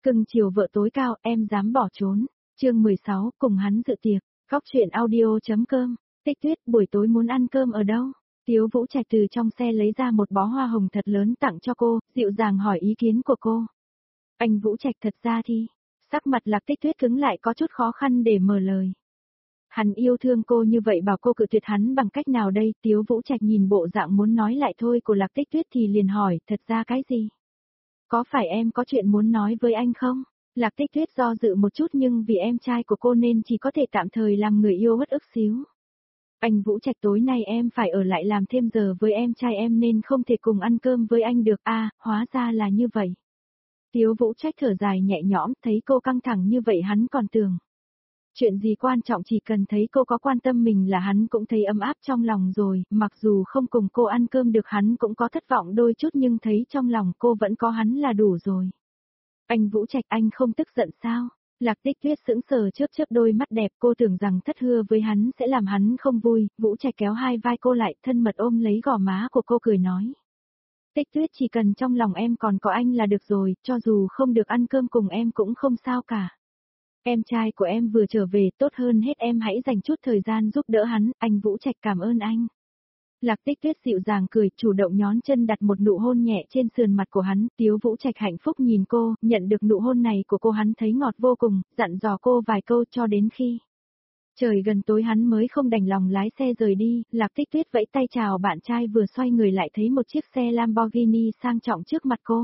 Cưng chiều vợ tối cao, em dám bỏ trốn. Chương 16, cùng hắn dự tiệc. Góc truyện audio.com. Tích Tuyết, buổi tối muốn ăn cơm ở đâu? Tiếu Vũ Trạch từ trong xe lấy ra một bó hoa hồng thật lớn tặng cho cô, dịu dàng hỏi ý kiến của cô. Anh Vũ Trạch thật ra thì, sắc mặt Lạc Tích Tuyết cứng lại có chút khó khăn để mở lời. Hắn yêu thương cô như vậy bảo cô cự tuyệt hắn bằng cách nào đây? Tiếu Vũ Trạch nhìn bộ dạng muốn nói lại thôi của Lạc Tích Tuyết thì liền hỏi, thật ra cái gì? Có phải em có chuyện muốn nói với anh không? Lạc Tích Tuyết do dự một chút nhưng vì em trai của cô nên chỉ có thể tạm thời làm người yêu uất ức xíu. Anh Vũ Trạch tối nay em phải ở lại làm thêm giờ với em trai em nên không thể cùng ăn cơm với anh được hóa ra là như vậy. Tiếu Vũ Trạch thở dài nhẹ nhõm thấy cô căng thẳng như vậy hắn còn tưởng. Chuyện gì quan trọng chỉ cần thấy cô có quan tâm mình là hắn cũng thấy ấm áp trong lòng rồi, mặc dù không cùng cô ăn cơm được hắn cũng có thất vọng đôi chút nhưng thấy trong lòng cô vẫn có hắn là đủ rồi. Anh Vũ Trạch anh không tức giận sao? Lạc Tích Tuyết sững sờ chớp chớp đôi mắt đẹp cô tưởng rằng thất hứa với hắn sẽ làm hắn không vui, Vũ Trạch kéo hai vai cô lại thân mật ôm lấy gò má của cô cười nói. Tích Tuyết chỉ cần trong lòng em còn có anh là được rồi, cho dù không được ăn cơm cùng em cũng không sao cả. Em trai của em vừa trở về tốt hơn hết em hãy dành chút thời gian giúp đỡ hắn, anh Vũ Trạch cảm ơn anh. Lạc Tích Tuyết dịu dàng cười, chủ động nhón chân đặt một nụ hôn nhẹ trên sườn mặt của hắn, Tiếu Vũ Trạch hạnh phúc nhìn cô, nhận được nụ hôn này của cô hắn thấy ngọt vô cùng, dặn dò cô vài câu cho đến khi. Trời gần tối hắn mới không đành lòng lái xe rời đi, Lạc Tích Tuyết vẫy tay chào bạn trai vừa xoay người lại thấy một chiếc xe Lamborghini sang trọng trước mặt cô.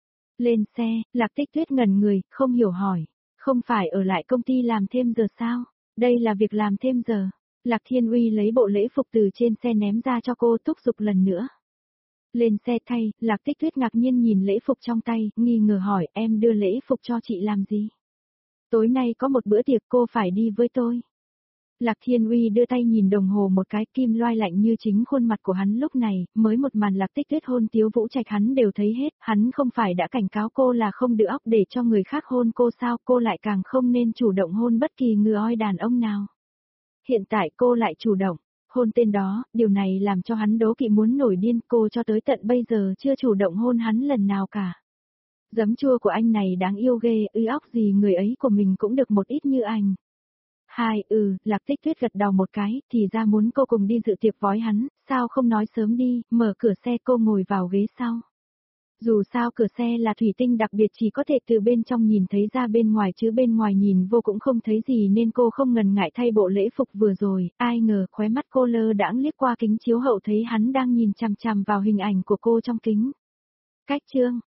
Lên xe, Lạc Tích Tuyết ngẩn người, không hiểu hỏi, không phải ở lại công ty làm thêm giờ sao? Đây là việc làm thêm giờ. Lạc Thiên Uy lấy bộ lễ phục từ trên xe ném ra cho cô thúc giục lần nữa. Lên xe thay, Lạc Tích Tuyết ngạc nhiên nhìn lễ phục trong tay, nghi ngờ hỏi em đưa lễ phục cho chị làm gì? Tối nay có một bữa tiệc cô phải đi với tôi. Lạc Thiên Uy đưa tay nhìn đồng hồ một cái kim loai lạnh như chính khuôn mặt của hắn lúc này, mới một màn Lạc Tích Tuyết hôn Tiếu Vũ Trạch hắn đều thấy hết, hắn không phải đã cảnh cáo cô là không được óc để cho người khác hôn cô sao, cô lại càng không nên chủ động hôn bất kỳ người oi đàn ông nào. Hiện tại cô lại chủ động, hôn tên đó, điều này làm cho hắn đố kỵ muốn nổi điên, cô cho tới tận bây giờ chưa chủ động hôn hắn lần nào cả. Giấm chua của anh này đáng yêu ghê, óc gì người ấy của mình cũng được một ít như anh. Lạc Tích Tuyết gật đầu một cái, thì ra muốn cô cùng đi dự tiệc vói hắn, sao không nói sớm đi, mở cửa xe cô ngồi vào ghế sau. Dù sao cửa xe là thủy tinh đặc biệt chỉ có thể từ bên trong nhìn thấy ra bên ngoài chứ bên ngoài nhìn vô cũng không thấy gì nên cô không ngần ngại thay bộ lễ phục vừa rồi, ai ngờ khóe mắt cô lơ đãng liếc qua kính chiếu hậu thấy hắn đang nhìn chằm chằm vào hình ảnh của cô trong kính. Cách chương,